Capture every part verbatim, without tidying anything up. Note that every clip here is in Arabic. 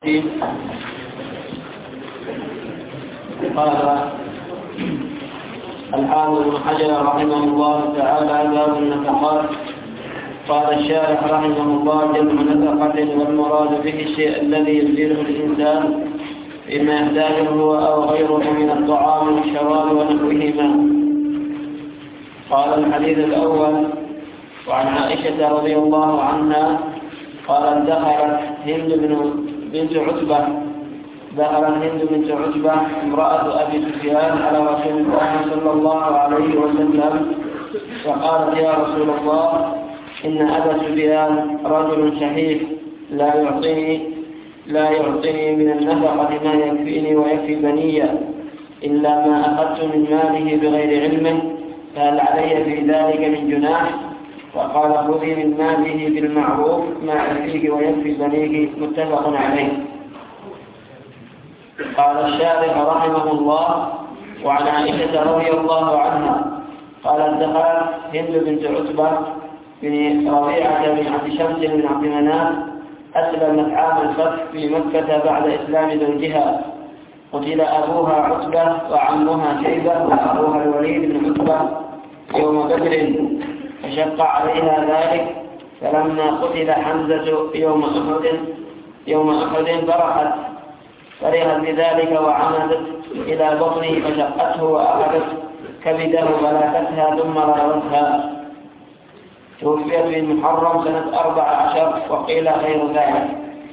قال الحافظ ابن حجر رحمه الله تعالى: باب النفقات. قال الشارح رحمه الله: جمع نفقة، والمراد به الشيء الذي يبذله الإنسان فيما يحتاجه هو أو غيره من الطعام والشراب ونحوهما. قال الحديث الأول: وعن عائشة رضي الله عنها قالت: دخلت هند بنت عتبة دخلت هند بنت عتبة امرأة أبي سفيان على رسول الله صلى الله عليه وسلم، فقالت: يا رسول الله، إن أبا سفيان رجل شحيح لا يعطيني لا يعطيني من النفقة ما يكفيني ويكفي بني إلا ما أخذت من ماله بغير علمه، فهل علي في ذلك من جناح؟ فقال: خذي من ماله بالمعروف ما يكفيك ويكفي بنيك. متفق عليه. قال الشارح رحمه الله: وعن عائشة رضي الله عنها قالت: دخلت هند بنت عتبة بن ربيعة بن عبد شمس بن عبد مناف، أسلمت عام الفتح في مكة بعد إسلام زوجها. قتل أبوها عتبة وعمها شيبة وأبوها الوليد بن عتبة يوم بدر، فشق عليها ذلك. فلما قتل حمزة يوم أحد يوم أحد فرحت فرحت بذلك وعمدت إلى بطنه فشقته وأخذت كبده فلاكتها ثم روتها. توفيت في محرم سنة أربع عشر، وقيل غير ذلك.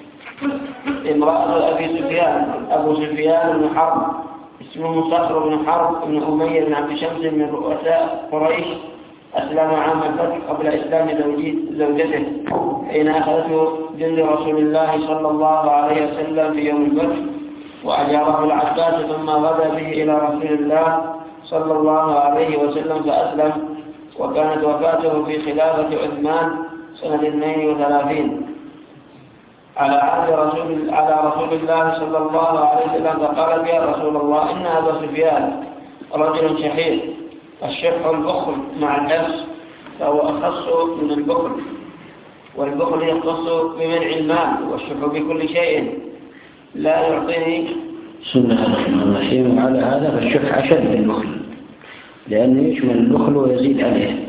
امرأة أبي سفيان أبو سفيان بن حرب، اسمه صخر بن حرب بن أمية بن عبد شمس من رؤساء قريش، أسلم عام الفتح قبل إسلام زوجته حين أخذته جند رسول الله صلى الله عليه وسلم في يوم الفتح، وأجاره العباس ثم غدا به إلى رسول الله صلى الله عليه وسلم فأسلم. وكانت وفاته في خلافة عثمان سنة اثنين وثلاثين على عهد رسول على رسول الله صلى الله عليه وسلم، فقالت: يا رسول الله، إن أبا سفيان رجل شحيح، الشح البخل مع الحرص فهو أخص من البخل، والبخل يختص بمنع المال، والشح بكل شيء لا يعطيني. سنة الرحمن الرحيم. على هذا فالشح أشد من البخل، لأنه يشمل البخل ويزيد عليه.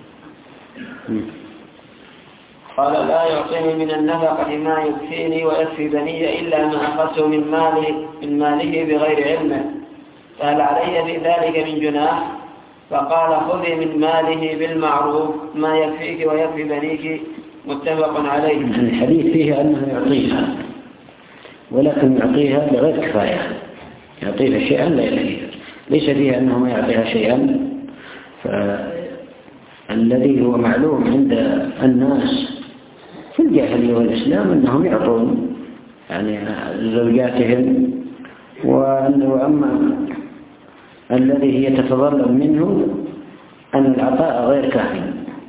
قال: لا يعطيني من النفقة ما يكفيني ويكفي بني إلا ما أخذته من ماله من ماله بغير علمه، فهل علي في ذلك من جناح؟ فقال: خذي من ماله بالمعروف ما يكفيك ويكفي بنيك. متفق عليه. الحديث فيه أنه يعطيها، ولكن يعطيها بغير كفاية، يعطيها شيئا لا يكفيها، ليس فيها أنه ما يعطيها شيئا. فالذي هو معلوم عند الناس في الجاهلية والإسلام أنهم يعطون يعني زوجاتهم، وأما الذي هي تتضرر منه أن العطاء غير كافٍ.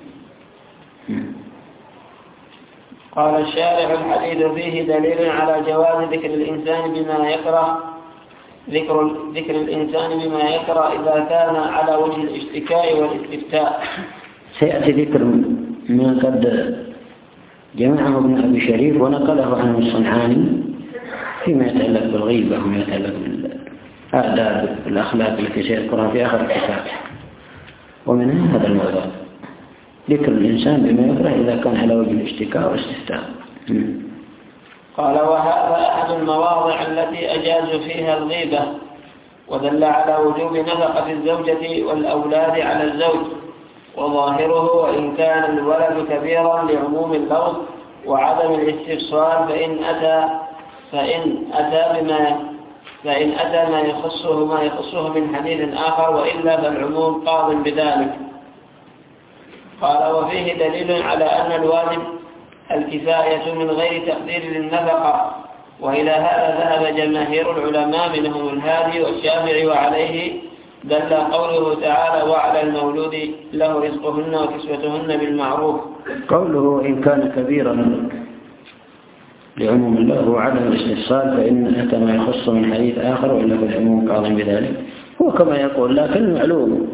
قال الشارح: الحديث فيه دليل على جواز ذكر الإنسان بما يكره ذكر ذكر الإنسان بما يكره إذا كان على وجه الاشتكاء والاستفتاء. سيأتي ذكر ما قد جمعه ابن أبي شريف ونقله عنه الصنعاني فيما يتعلق بالغيبة وما يتعلق بالآداب والأخلاق التي سيذكرها في آخر الكتاب، ومنها هذا الموضوع: ذكر الإنسان بما يكره إذا كان على وجه الاشتكاء والاستفتاء. قال: وهذا أحد المواضع التي أجازوا فيها الغيبة، ودل على وجوب نفقة الزوجة والأولاد على الزوج، وظاهره وإن كان الولد كبيرا لعموم اللفظ وعدم الاستفصال، فإن أتى فإن أتى بما فإن أتى ما يخصه ما يخصه من حديث آخر، وإلا فالعموم قاض بذلك. قال: وفيه دليل على أن الواجب الكفاية من غير تقدير للنفقة، وإلى هذا ذهب جماهير العلماء منهم الهادي والشافعي، وعليه دل قوله تعالى: وعلى المولود له رزقهن وكسوتهن بالمعروف. قوله إن كان كبيرا لعموم الله وعدم الاستفصال، فإن أتى ما يخص من حديث آخر، وإلا فالعموم قاض بذلك. هو كما يقول، لكن معلوم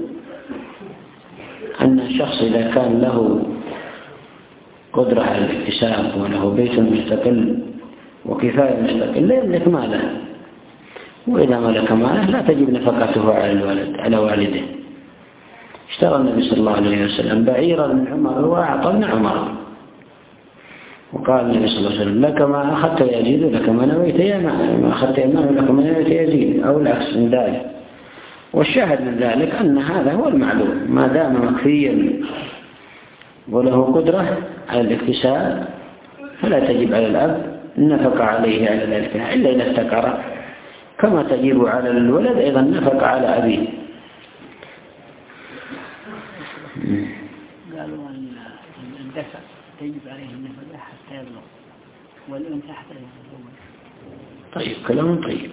أن الشخص إذا كان له قدرة على الاكتساب وله بيت مستقل وكفاية مستقل لا يملك ماله، وإذا ملك ماله لا تجب نفقته على الولد على والده. اشترى النبي صلى الله عليه وسلم بعيرا من عمر وأعطى ابن عمر، وقال النبي صلى الله عليه وسلم لك ما أخذت يا يزيد ولك ما نويت يا ما أخذت يا مال ولك ما نويت يا يزيد، أو العكس من ذلك. والشاهد من ذلك أن هذا هو المعلوم، ما دام مكفيا وله قدرة على الاكتساب فلا تجب على الأب النفقة عليه على ذلك إلا إذا افتقر، كما تجب على الولد أيضا النفقة على أبيه. قالوا أن الذكر تجب عليه النفقة حتى يبلغ والأنثى حتى يتزوج. طيب كلام طيب.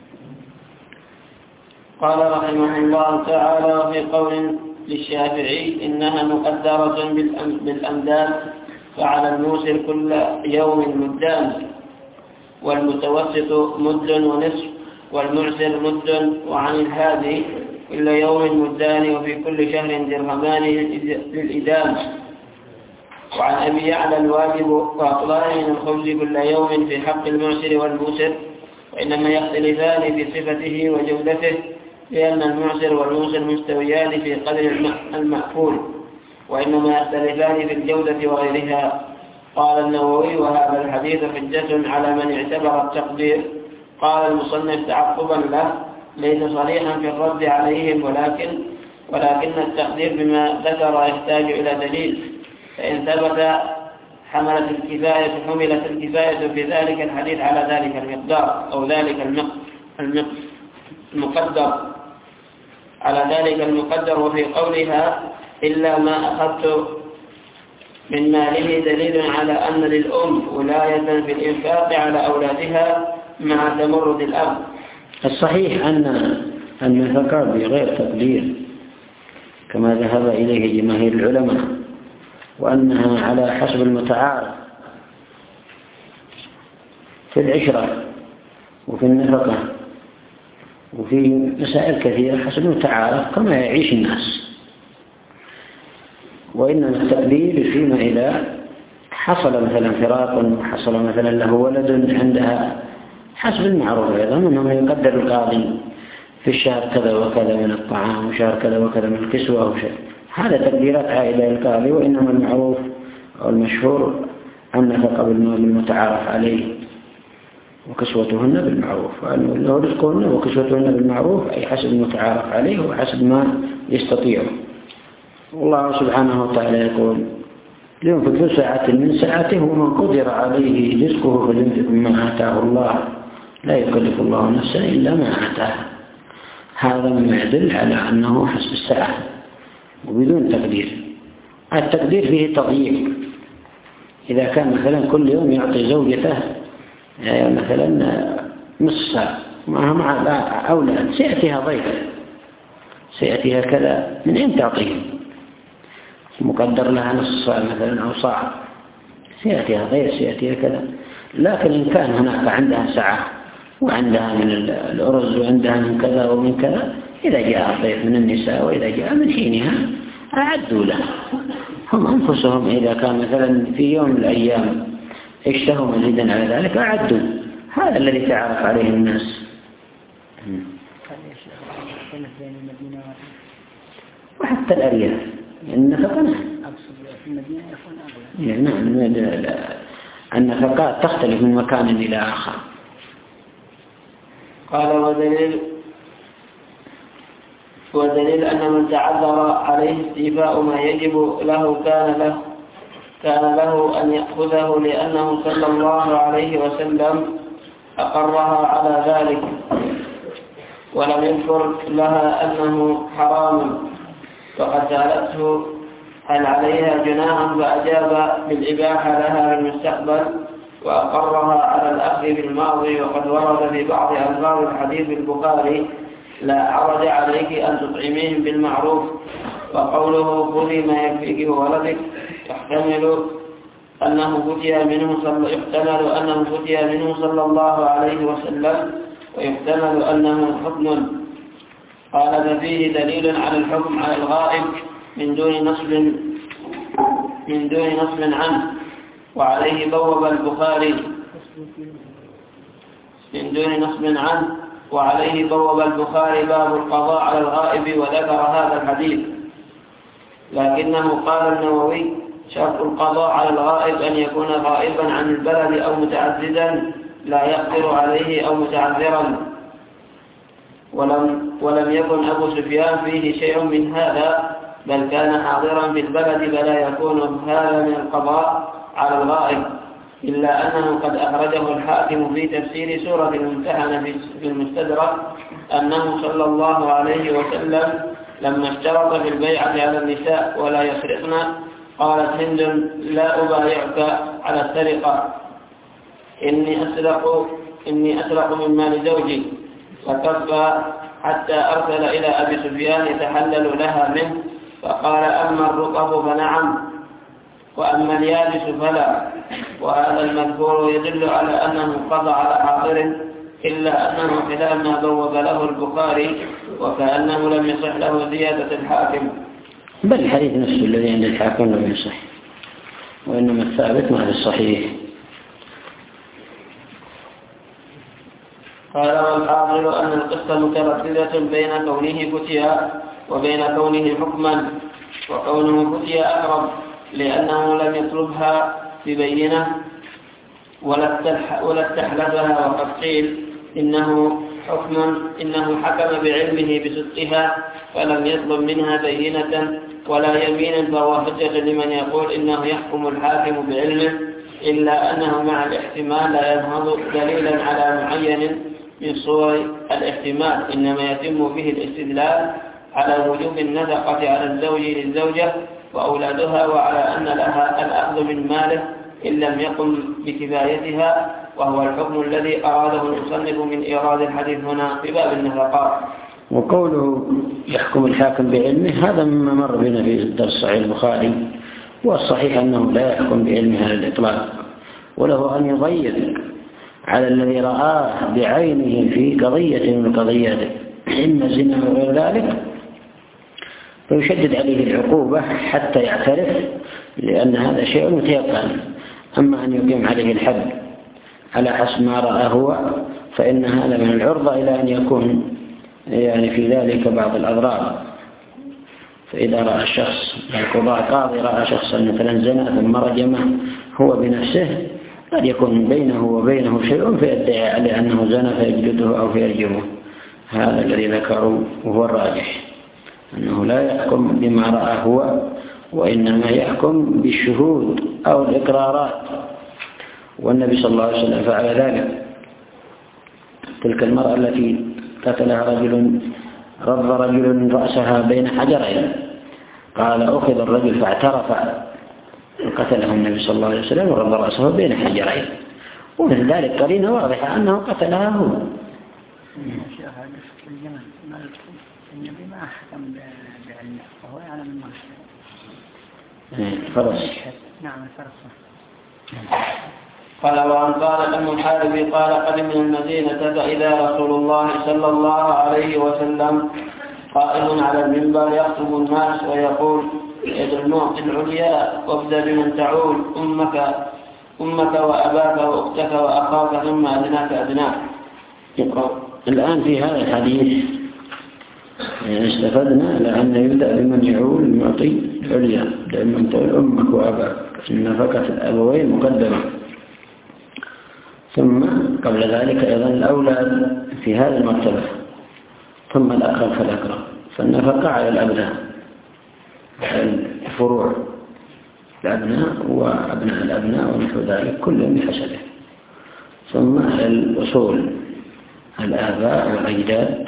قال رحمه الله تعالى: وفي قول للشافعي إنها مقدرة بالأمداد، فعلى الموسر كل يوم مدان، والمتوسط مد ونصف، والمعسر مد، وعن الهادي كل يوم مدان، وفي كل شهر درهمان للإدام. وعن أبي يعلى الواجب فأطلان من الخبز كل يوم في حق المعسر والموسر، وإنما يختلفان في صفته وجودته، لأن المعسر والموسر مستويان في قدر المأكول، وإنما يختلفان في الجودة وغيرها. قال النووي: وهذا الحديث حجة على من اعتبر التقدير. قال المصنف تعقبا له: ليس صريحا في الرد عليهم، ولكن ولكن التقدير بما ذكر يحتاج إلى دليل، فإن ثبت حملت الكفاية حملت الكفاية في ذلك الحديث على ذلك المقدار أو ذلك المق المقدر على ذلك المقدر. وفي قولها إلا ما أخذت من ماله دليل على أن للأم ولاية في الإنفاق على أولادها مع تمرد الأب. الصحيح أن النفقة بغير تقدير كما ذهب إليه جماهير العلماء، وأنها على حسب المتعارف في العشرة وفي النفقة وفي مسائل كثيرة حسب المتعارف كما يعيش الناس. وإنما التقدير فيما إذا حصل مثلا فراق وحصل مثلا له ولد عندها حسب المعروف، أيضا أنه يقدر القاضي في الشهر كذا وكذا من الطعام وشهر كذا وكذا من الكسوة وشيء، هذا تقديرات عائدة للقاضي. وإنما المعروف أو المشهور النفقة بالمال المتعارف عليه وكسوتهن بالمعروف، وأنه رزقهن وكسوتهن بالمعروف أي حسب المتعارف عليه وحسب ما يستطيعه. والله سبحانه وتعالى يقول: لينفق ذو ساعة من ساعته ومن قدر عليه رزقه فلينفق مما آتاه الله لا يكلف الله نفسا إلا ما آتاها. هذا مما يدل على أنه حسب الساعة وبدون تقدير. التقدير فيه تضييق، إذا كان مثلا كل يوم يعطي زوجته مثلا نصف ساعة مع أولاد، سيأتيها ضيف سيأتيها كذا، من أين تعطيهم؟ مقدر لها نصف ساعة مثلا أو صاع، سيأتيها ضيف سيأتيها كذا. لكن إن كان هناك عندها ساعة وعندها من الأرز وعندها من كذا ومن كذا، إذا جاء ضيف من النساء وإذا جاء من حينها أعدوا له هم أنفسهم. إذا كان مثلا في يوم من الأيام اشتهوا مزيدا على ذلك أعدوا. هذا الذي تعرف عليه الناس. وحتى الأرياف النفقة نعم، النفقات تختلف من مكان إلى آخر. قال: ودليل ودليل أن من تعذر عليه استيفاء ما يجب له كان له كان له أن يأخذه، لأنه صلى الله عليه وسلم أقرها على ذلك ولم يذكر لها أنه حرام. فقد سألته هل عليها جناح فأجاب بالإباحة لها في المستقبل، وأقرها على الأخذ في الماضي. وقد ورد في بعض ألفاظ الحديث البخاري: لا حرج عليك أن تطعميهم بالمعروف. وقوله خذي ما يكفيك وولدك يحتمل أنه فتي منه صلى يحتمل أنه فتي منه صلى الله عليه وسلم، ويحتمل أنه حكم. قال: ففيه دليل على الحكم على الغائب من دون نصب من دون نصب عنه. وعليه بوب البخاري من دون نصب عنه. وعليه بوب البخاري باب القضاء على الغائب وذكر هذا الحديث، لكنه قال النووي: شرط القضاء على الغائب أن يكون غائبا عن البلد أو متعززا لا يقدر عليه أو متعذرا. ولم, ولم يكن أبو سفيان فيه شيء من هذا، بل كان حاضرا في البلد، فلا يكون هذا من القضاء على الغائب، إلا أنه قد أخرجه الحاكم في تفسير سورة الممتحنة في المستدرك أنه صلى الله عليه وسلم لما اشترط في البيعة على النساء ولا يسرقن قالت هند: لا أبايعك على السرقة، إني أسرق, إني أسرق من مال زوجي، فكفى حتى أرسل إلى أبي سفيان يتحلل لها منه، فقال: أما الرقب فنعم، وأما اليابس فلا. وهذا المذكور يدل على أنه قضى على حاضر، إلا أنه خلاف ما بوب له البخاري، وكأنه لم يصح له زيادة الحاكم. بل الحديث نفسه الذي عند الحاكم لم يصح، وإنما الثابت مع الصحيح. قال: والحاضر أن القصة مترددة بين كونه فتيا وبين كونه حكما، وكونه فتيا أقرب، لأنه لم يطلبها ببينة ولا استحلفها، وقد قيل إنه حكم إنه حكم بعلمه بصدقها فلم يطلب منها بينة ولا يمينا، فهو حجة لمن يقول إنه يحكم الحاكم بعلمه، إلا أنه مع الاحتمال لا ينهض دليلا على معين من صور الاحتمال، إنما يتم به الاستدلال على وجوب النفقة على الزوج للزوجة وأولادها، وعلى أن لها الأخذ من ماله إن لم يقم بكفايتها، وهو الحكم الذي أراده المصنف من إيراد الحديث هنا في باب النفقات. وقوله يحكم الحاكم بعلمه هذا مما مر بنا في درس صحيح البخاري، والصحيح أنه لا يحكم بعلمه على الإطلاق، وله أن يضيق على الذي رآه بعينه في قضية من قضياته إما الزنا وغير ذلك، فيشدد عليه العقوبة حتى يعترف، لأن هذا شيء متيقن. أما أن يقيم عليه الحد على حسب ما رأى هو، فإن هذا من العرضة إلى أن يكون يعني في ذلك بعض الأضرار. فإذا رأى الشخص القضاء قاضي رأى شخصا مثلا زنا ثم رجمه هو بنفسه، قد يكون بينه وبينه شيء فيدعي عليه أنه زنا فيجلده أو فيرجمه. هذا الذي ذكروا وهو الراجح، أنه لا يحكم بما رأى هو، وإنما يحكم بالشهود أو الإقرارات. والنبي صلى الله عليه وسلم فعل ذلك. تلك المرأة التي قتلها رجل رض رجل رأسها بين حجرين، قال أخذ الرجل فاعترف وقتله النبي صلى الله عليه وسلم ورض رأسه بين حجرين، ومن ذلك قرينة واضحة أنه قتلها هو. النبي ما حكم بعلمه وهو يعلم ما فرص. نعم فرص. قال: وعن قال أم الحارث قال: قدمنا المدينة فإذا رسول الله صلى الله عليه وسلم قائم على المنبر يخطب الناس ويقول: يد المعطي العليا وابدأ بمن تعول، أمك أمك وأباك وأختك وأخاك ثم أدناك أدناك. الآن في هذا الحديث استفدنا لأن يبدأ بمن يعول المعطي العليا، لأن تعول أمك وأباك، النفقة الأبوين مقدمة، ثم قبل ذلك أيضا الأولاد في هذه المرتبة، ثم الأقرب فالأقرب، فالنفقة على الأبناء، الفروع الأبناء وأبناء الأبناء ونحو ذلك كل بحسبه، ثم على الأصول الآباء والأجداد،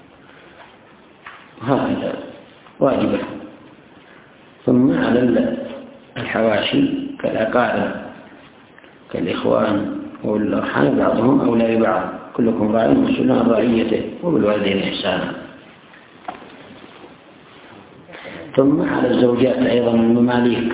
هكذا واجبة، ثم على الحواشي كالأقارب كالإخوان والأرحام بعضهم أولى ببعض، كلكم راع مسؤول عن رعيته، وبالوالدين إحسانا. ثم على الزوجات أيضا المماليك،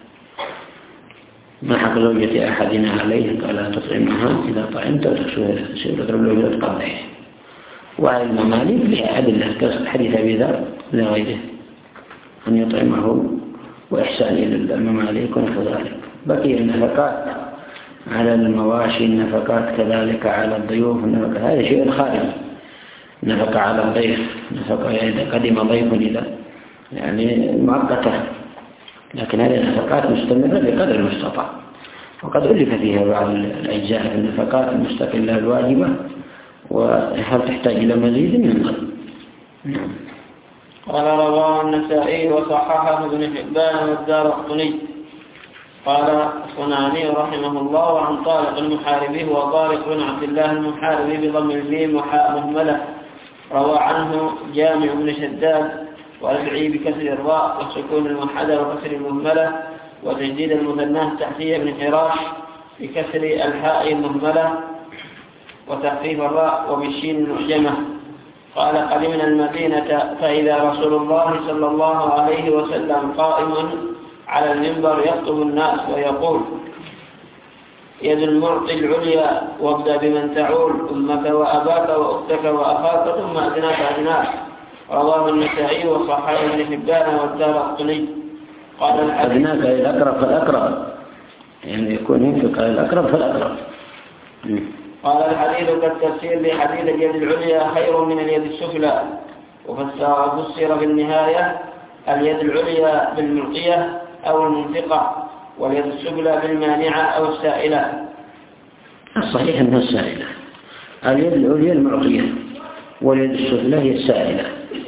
ما حق زوجة أحدنا عليه قال تطعمها إذا طعمت وتكسوها تضرب له وتقضيه. وعلى المماليك لها أدلة كحديث أبي ذر لغيره أن يطعمه وإحسان إلى المماليك ونحو ذلك. بقي النفقات على المواشي النفقات، كذلك على الضيوف النفقة. هذا شيء خارج. نفقة على الضيف، نفقة إذا قدم ضيف إذا يعني مؤقتة، لكن هذه النفقات مستمرة بقدر المستطاع. وقد ألف فيها بعض الأجزاء في النفقات المستقلة الواجبة، وهل تحتاج إلى مزيد من ذلك؟ نعم. قال رواه النسائي وصححه ابن حبان والدارقطني. قال الصنعاني رحمه الله عن طارق المحاربي وطارق بن عبد الله المحاربي بضم الميم وحاء مهملة، روى عنه جامع بن شداد ورفعي بكسر الراء وسكون الموحدة وكسر المهملة وتجديد المثناه التحتية بن حراش بكسر الحاء المهملة وتخفيف الراء وبالشين المعجمة. قال قدمنا المدينة فإذا رسول الله صلى الله عليه وسلم قائم على المنبر يخطب الناس ويقول: يد المعطي العليا وابدأ بمن تعول، أمك وأباك وأختك وأخاك ثم أدناك أدناك. رواه النسائي وصححه ابن حبان والدارقطني. قال الحديث أدناك الأقرب فالأقرب، يعني يكون ينفق على الأقرب فالأقرب. قال الحديث كالتفسير بحديث اليد العليا خير من اليد السفلى، وفسر بالنهاية اليد العليا بالملقية أو المنفقة، واليد السفلى بالمانعة أو السائلة. الصحيح أنها السائلة. اليد العليا المعطية واليد السفلى هي السائلة.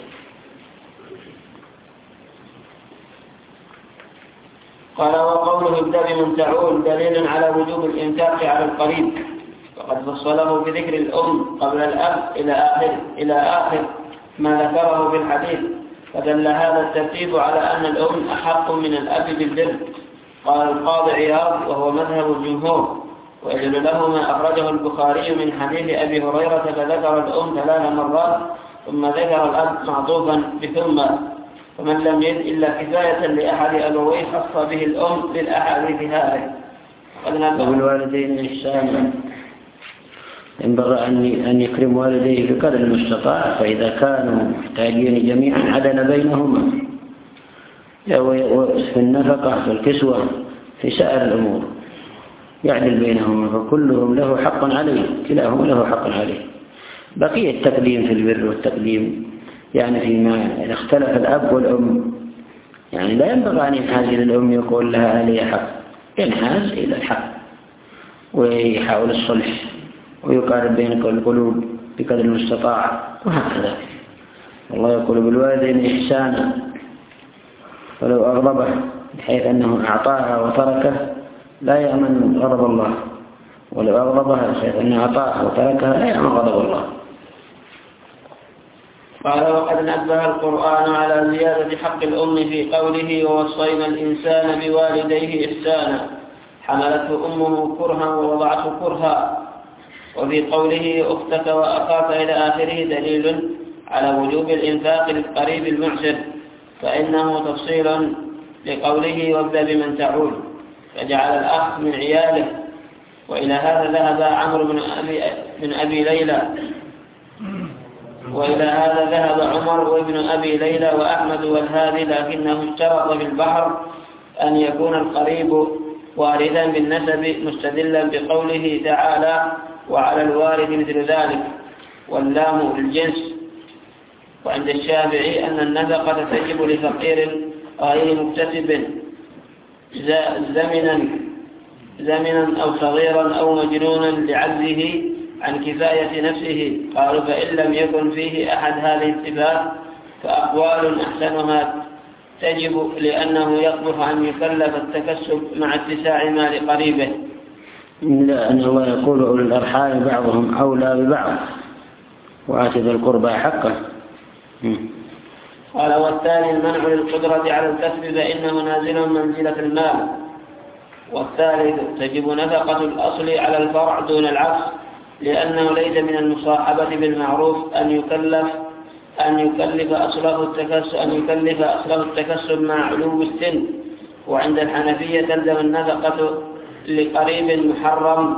قال وقوله ابدأ بمن تعول دليل على وجوب الإنفاق على القريب، وقد فصله بذكر الأم قبل الأب إلى آخر إلى آخر ما ذكره في الحديث، فدل هذا الترتيب على أن الأم أحق من الأب بالبر. قال القاضي عياض وهو مذهب الجمهور، ويدل له ما أخرجه البخاري من حديث أبي هريرة فذكر الأم ثلاث مرات ثم ذكر الأب معطوفا بثم، فمن لم يجد إلا كفاية لأحد أبويه خص به الأم للأحاديث هذه. وبالوالدين إحسانا، ينبغي أن يكرم والديه بقدر المستطاع، فإذا كانوا محتاجين جميعا عدل بينهما في النفقة في الكسوة في سائر الأمور، يعدل بينهما، فكلهم له حق عليه، كلاهما له حق عليه. بقي التقديم في البر والتقديم يعني فيما اختلف الأب والأم، يعني لا ينبغي أن ينحاز إلى الأم يقول لها علي حق، ينحاز إلى الحق ويحاول الصلح ويقارب بين القلوب بقدر المستطاع، وهكذا. الله يقول بالوالدين إحسانا، ولو أغضبه بحيث أنه أعطاها وتركه لا يأمن غضب الله، ولو أغضبها بحيث أنه أعطاها وتركها لا يأمن غضب الله. قال وقد نبه القرآن على زيادة حق الأم في قوله ووصينا الإنسان بوالديه إحسانا، حملته أمه كرها ووضعته كرها، وفي قوله أختك وأخاك إلى آخره دليل على وجوب الإنفاق للقريب المعسر، فإنه تفصيل لقوله وابدأ بمن تعول، فجعل الأخ من عياله. وإلى هذا ذهب عمرو بن أبي, بن أبي ليلى وإلى هذا ذهب عمر وابن أبي ليلى وأحمد والهادي، لكنه اشترط في البحر أن يكون القريب وارثا بالنسب مستدلا بقوله تعالى وعلى الوارث مثل ذلك، واللام للجنس. وعند الشافعي أن النفقة تجب لفقير غير مكتسب زمنا زمنا أو صغيرا أو مجنونا لعجزه عن كفاية نفسه. قالوا فإن لم يكن فيه أحد هذه الصفات فأقوال أحسنها تجب، لأنه يقبح أن يكلف التكسب مع اتساع مال قريبه. لأن الله يقول أولي الأرحام بعضهم أولى ببعض وآت ذي القربى حقه. قال والثاني المنع للقدرة على الكسب فإنه نازل منزلة المال. والثالث تجب نفقة الأصل على الفرع دون العكس، لأنه ليس من المصاحبة بالمعروف أن يكلف أن يكلف أصله التكسب أن يكلف أصله التكسب مع علو السن. وعند الحنفية تلزم النفقة لقريب محرم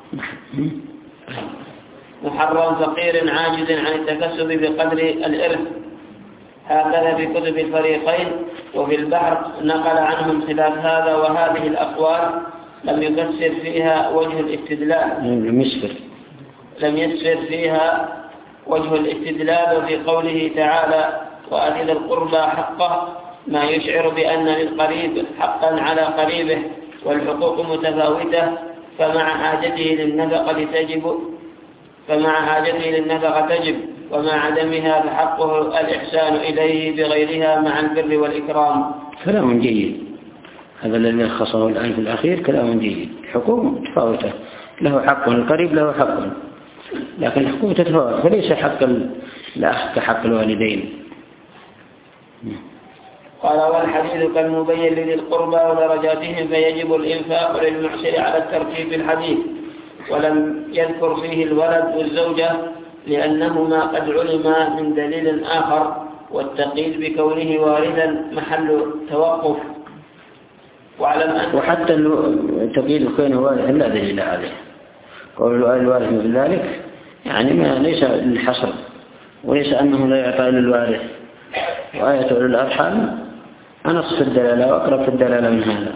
محرم فقير عاجز عن التكسب بقدر الإرث. هكذا في كتب الفريقين. وفي البحر نقل عنهم خلاف هذا وهذه الأقوال، لم يفسر فيها وجه الاستدلال لم يسفر لم يسفر فيها وجه الاستدلال في قوله تعالى وآت ذا القربى حقه ما يشعر بأن للقريب حقا على قريبه والحقوق متفاوتة فمع حاجته للنفقة تجب فمع حاجته للنفقة تجب ومع عدمها فحقه الإحسان إليه بغيرها مع البر والإكرام. كلام جيد، هذا الذي خصه الآن في الأخير كلام جيد. حقوق متفاوتة، له حق القريب له حق، لكن الحقوق تتفاوت، فليس حق الأخ كحق الوالدين. قال والحديث كالمبين لذي القربى ودرجاتهم فيجب الإنفاق للمعسر على الترتيب في الحديث، ولم يذكر فيه الولد والزوجة لأنهما قد علما من دليل آخر، والتقييد بكونه واردا محل توقف. وعلم أن وحتى التقييد بكونه واردا لا دليل عليه، قول الوارث مثل ذلك يعني ما ليس للحصر، وليس أنه لا يعطى للوارث، وآية أولي الأرحام أنص في الدلالة وأقرب في الدلالة من هذا.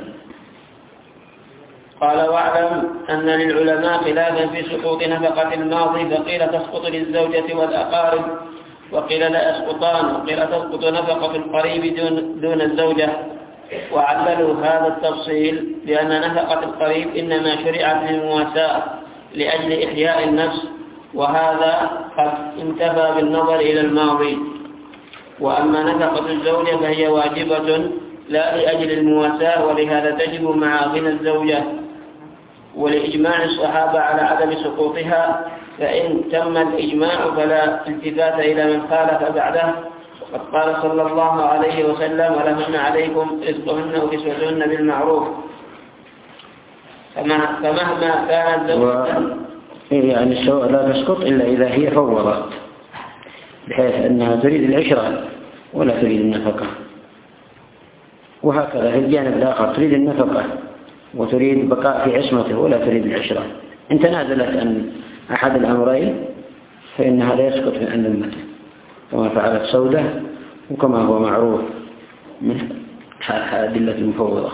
قال واعلم أن للعلماء خلافا في سقوط نفقة الماضي، فقيل تسقط للزوجة والأقارب وقيل لا يسقطان، وقيل تسقط نفقة القريب دون, دون الزوجة. وعللوا هذا التفصيل بأن نفقة القريب إنما شرعت للمواساة لأجل إحياء النفس، وهذا قد انتفى بالنظر إلى الماضي. وأما نفقة الزوجة فهي واجبة لا لأجل المواساة، ولهذا تجب مع غنى الزوجة، ولإجماع الصحابة على عدم سقوطها، فإن تم الإجماع فلا التفات إلى من خالف بعده. وقد قال صلى الله عليه وسلم ولهن عليكم رزقهن وكسوتهن بالمعروف. فمهما كانت زوجة و... يعني السواء لا تسقط إلا إذا هي فوضت، بحيث أنها تريد العشرة ولا تريد النفقة، وهكذا في الجانب الآخر تريد النفقة وتريد بقاء في عصمته ولا تريد العشرة. إن تنازلت عن أحد الأمرين فإنها لا يسقط من ذمته، كما فعلت سودة وكما هو معروف من أدلة المفوضة.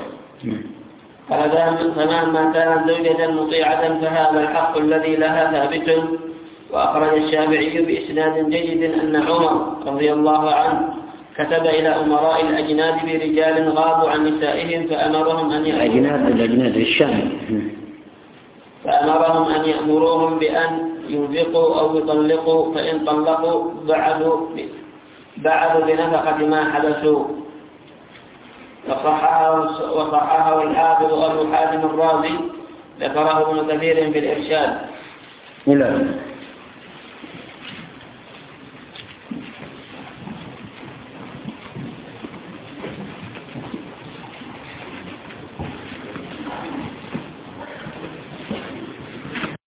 فمهما كانت زوجة مطيعة فهذا الحق الذي لها ثابت. وأخرج الشافعي بإسناد جيد أن عمر رضي الله عنه كتب إلى أمراء الأجناد برجال غابوا عن نسائهم فأمرهم أن الأجناد الأجناد الشام فأمرهم أن يأمروهم بأن ينفقوا أو يطلقوا، فإن طلقوا بعدوا بعدوا بنفقة ما حدثوا. وصححه الحافظ أبو حاتم الرازي، ذكره ابن كثير في الإرشاد. لا